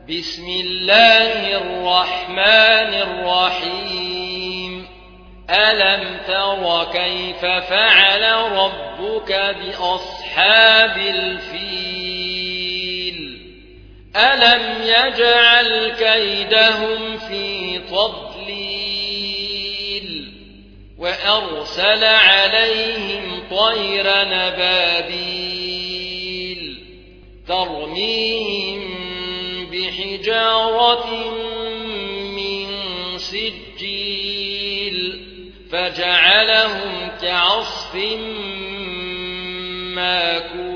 بسم الله الرحمن الرحيم ألم تر كيف فعل ربك بأصحاب الفيل ألم يجعل كيدهم في تضليل وأرسل عليهم طيرا نبابيل ترميهم بحجارة من سجيل فجعلهم كعصف ماكول